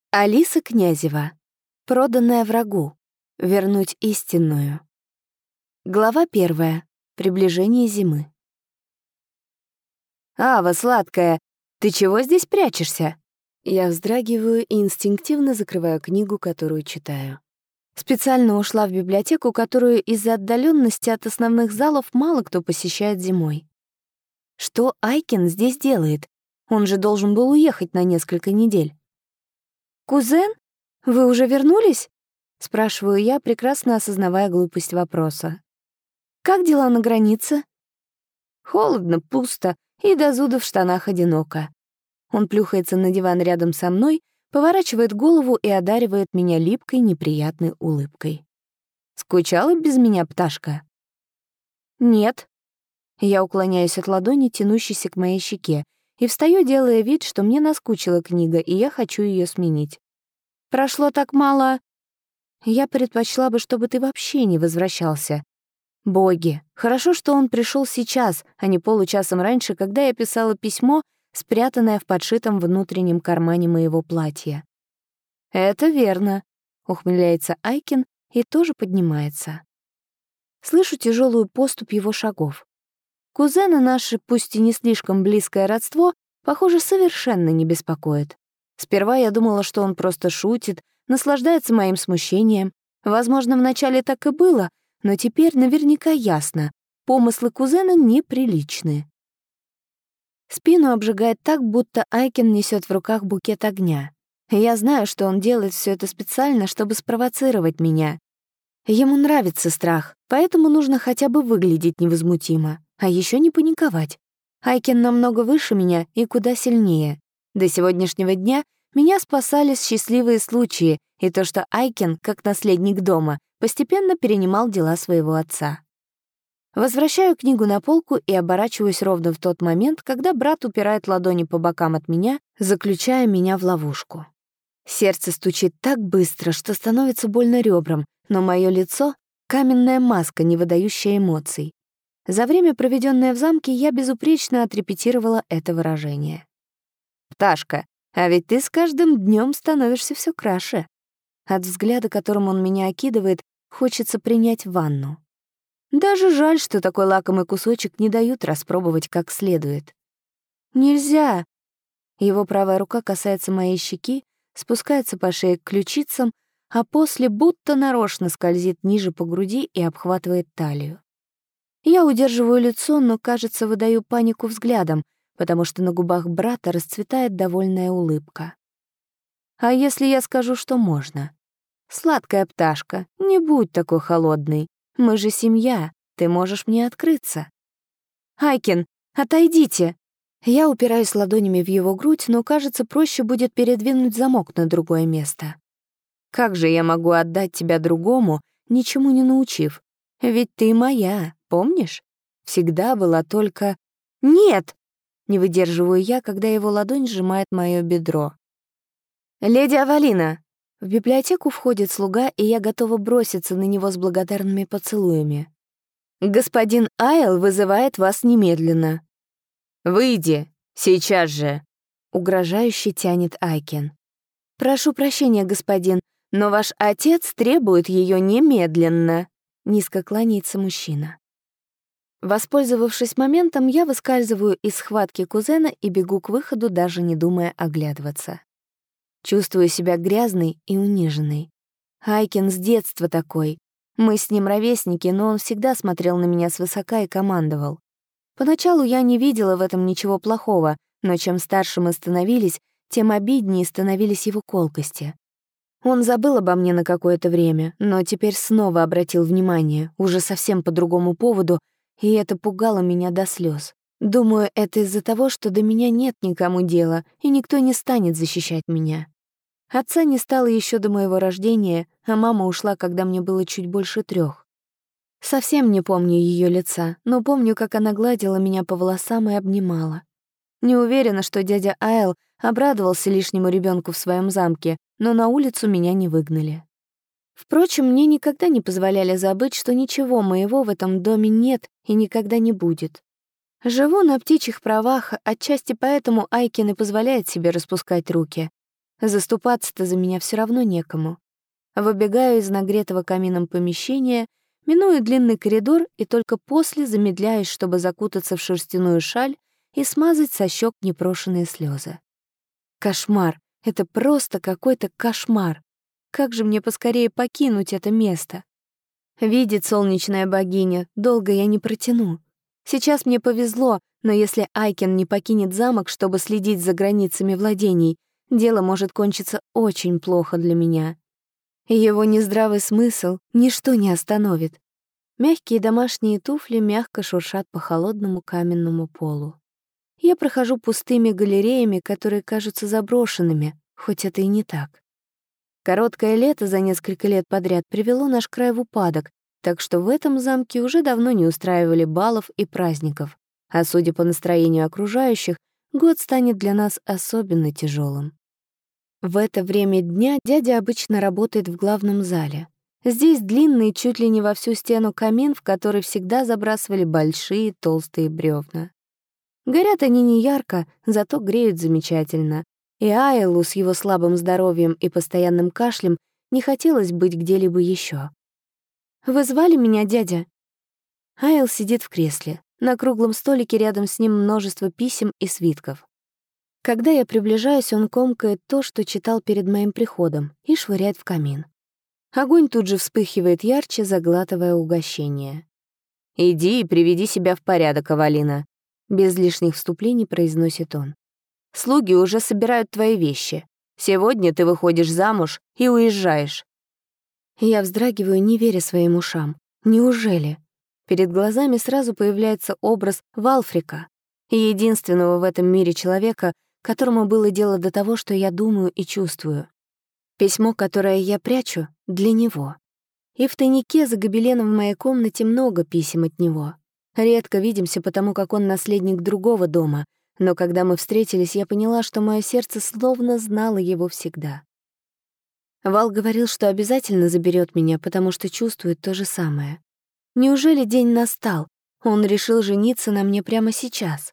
Алиса Князева. Проданная врагу. Вернуть истинную. Глава 1. Приближение зимы. «Ава, сладкая, ты чего здесь прячешься?» Я вздрагиваю и инстинктивно закрываю книгу, которую читаю. Специально ушла в библиотеку, которую из-за отдаленности от основных залов мало кто посещает зимой. Что Айкин здесь делает? Он же должен был уехать на несколько недель. «Кузен, вы уже вернулись?» — спрашиваю я, прекрасно осознавая глупость вопроса. «Как дела на границе?» Холодно, пусто и до зуда в штанах одиноко. Он плюхается на диван рядом со мной, поворачивает голову и одаривает меня липкой, неприятной улыбкой. «Скучала без меня, пташка?» «Нет». Я уклоняюсь от ладони, тянущейся к моей щеке, и встаю, делая вид, что мне наскучила книга, и я хочу ее сменить. «Прошло так мало...» «Я предпочла бы, чтобы ты вообще не возвращался. Боги, хорошо, что он пришел сейчас, а не получасом раньше, когда я писала письмо, спрятанное в подшитом внутреннем кармане моего платья». «Это верно», — ухмыляется Айкин и тоже поднимается. Слышу тяжелую поступь его шагов. Кузена наше, пусть и не слишком близкое родство, похоже, совершенно не беспокоит. Сперва я думала, что он просто шутит, наслаждается моим смущением. Возможно, вначале так и было, но теперь наверняка ясно. Помыслы кузена неприличны. Спину обжигает так, будто Айкин несет в руках букет огня. Я знаю, что он делает все это специально, чтобы спровоцировать меня. Ему нравится страх, поэтому нужно хотя бы выглядеть невозмутимо, а еще не паниковать. Айкин намного выше меня и куда сильнее. До сегодняшнего дня меня спасали счастливые случаи и то, что Айкин, как наследник дома, постепенно перенимал дела своего отца. Возвращаю книгу на полку и оборачиваюсь ровно в тот момент, когда брат упирает ладони по бокам от меня, заключая меня в ловушку. Сердце стучит так быстро, что становится больно ребрам, но мое лицо — каменная маска, не выдающая эмоций. За время, проведенное в замке, я безупречно отрепетировала это выражение. «Пташка, а ведь ты с каждым днем становишься все краше». От взгляда, которым он меня окидывает, хочется принять ванну. Даже жаль, что такой лакомый кусочек не дают распробовать как следует. «Нельзя!» Его правая рука касается моей щеки, спускается по шее к ключицам, а после будто нарочно скользит ниже по груди и обхватывает талию. Я удерживаю лицо, но, кажется, выдаю панику взглядом, потому что на губах брата расцветает довольная улыбка. «А если я скажу, что можно? Сладкая пташка, не будь такой холодной. Мы же семья, ты можешь мне открыться». «Айкин, отойдите!» Я упираюсь ладонями в его грудь, но, кажется, проще будет передвинуть замок на другое место. «Как же я могу отдать тебя другому, ничему не научив? Ведь ты моя, помнишь? Всегда была только...» «Нет!» — не выдерживаю я, когда его ладонь сжимает моё бедро. «Леди Авалина!» В библиотеку входит слуга, и я готова броситься на него с благодарными поцелуями. «Господин Айл вызывает вас немедленно». «Выйди, сейчас же!» — угрожающе тянет Айкин. «Прошу прощения, господин, но ваш отец требует ее немедленно», — низко кланяется мужчина. Воспользовавшись моментом, я выскальзываю из схватки кузена и бегу к выходу, даже не думая оглядываться. Чувствую себя грязной и униженной. Айкин с детства такой. Мы с ним ровесники, но он всегда смотрел на меня свысока и командовал. Поначалу я не видела в этом ничего плохого, но чем старше мы становились, тем обиднее становились его колкости. Он забыл обо мне на какое-то время, но теперь снова обратил внимание, уже совсем по другому поводу, и это пугало меня до слез. Думаю, это из-за того, что до меня нет никому дела, и никто не станет защищать меня. Отца не стало еще до моего рождения, а мама ушла, когда мне было чуть больше 3. Совсем не помню ее лица, но помню, как она гладила меня по волосам и обнимала. Не уверена, что дядя Айл обрадовался лишнему ребенку в своем замке, но на улицу меня не выгнали. Впрочем, мне никогда не позволяли забыть, что ничего моего в этом доме нет и никогда не будет. Живу на птичьих правах, отчасти поэтому Айкин и позволяет себе распускать руки. Заступаться-то за меня все равно некому. Выбегаю из нагретого камином помещения, миную длинный коридор и только после замедляюсь, чтобы закутаться в шерстяную шаль и смазать со щек непрошенные слезы. Кошмар. Это просто какой-то кошмар. Как же мне поскорее покинуть это место? Видит солнечная богиня, долго я не протяну. Сейчас мне повезло, но если Айкен не покинет замок, чтобы следить за границами владений, дело может кончиться очень плохо для меня. Его нездравый смысл ничто не остановит. Мягкие домашние туфли мягко шуршат по холодному каменному полу. Я прохожу пустыми галереями, которые кажутся заброшенными, хоть это и не так. Короткое лето за несколько лет подряд привело наш край в упадок, так что в этом замке уже давно не устраивали балов и праздников, а судя по настроению окружающих, год станет для нас особенно тяжелым. В это время дня дядя обычно работает в главном зале. Здесь длинный, чуть ли не во всю стену камин, в который всегда забрасывали большие толстые бревна. Горят они не ярко, зато греют замечательно. И Айлу с его слабым здоровьем и постоянным кашлем не хотелось быть где-либо еще. «Вы звали меня, дядя?» Айл сидит в кресле. На круглом столике рядом с ним множество писем и свитков. Когда я приближаюсь, он комкает то, что читал перед моим приходом, и швыряет в камин. Огонь тут же вспыхивает ярче, заглатывая угощение. «Иди и приведи себя в порядок, Авалина», — без лишних вступлений произносит он. «Слуги уже собирают твои вещи. Сегодня ты выходишь замуж и уезжаешь». Я вздрагиваю, не веря своим ушам. Неужели? Перед глазами сразу появляется образ Валфрика, единственного в этом мире человека, которому было дело до того, что я думаю и чувствую. Письмо, которое я прячу, для него. И в тайнике за гобеленом в моей комнате много писем от него. Редко видимся, потому как он наследник другого дома, но когда мы встретились, я поняла, что мое сердце словно знало его всегда. Вал говорил, что обязательно заберет меня, потому что чувствует то же самое. Неужели день настал? Он решил жениться на мне прямо сейчас.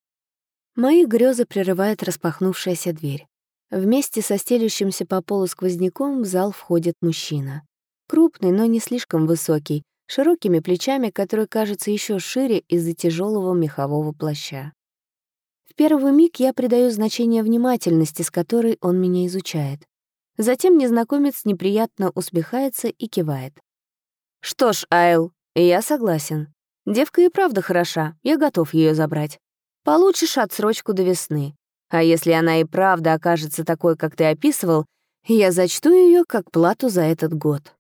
Мои грезы прерывает распахнувшаяся дверь. Вместе со стелющимся по полу сквозняком в зал входит мужчина. Крупный, но не слишком высокий, широкими плечами, которые кажутся еще шире из-за тяжелого мехового плаща. В первый миг я придаю значение внимательности, с которой он меня изучает. Затем незнакомец неприятно усмехается и кивает. «Что ж, Айл, я согласен. Девка и правда хороша, я готов ее забрать. Получишь отсрочку до весны. А если она и правда окажется такой, как ты описывал, я зачту ее как плату за этот год».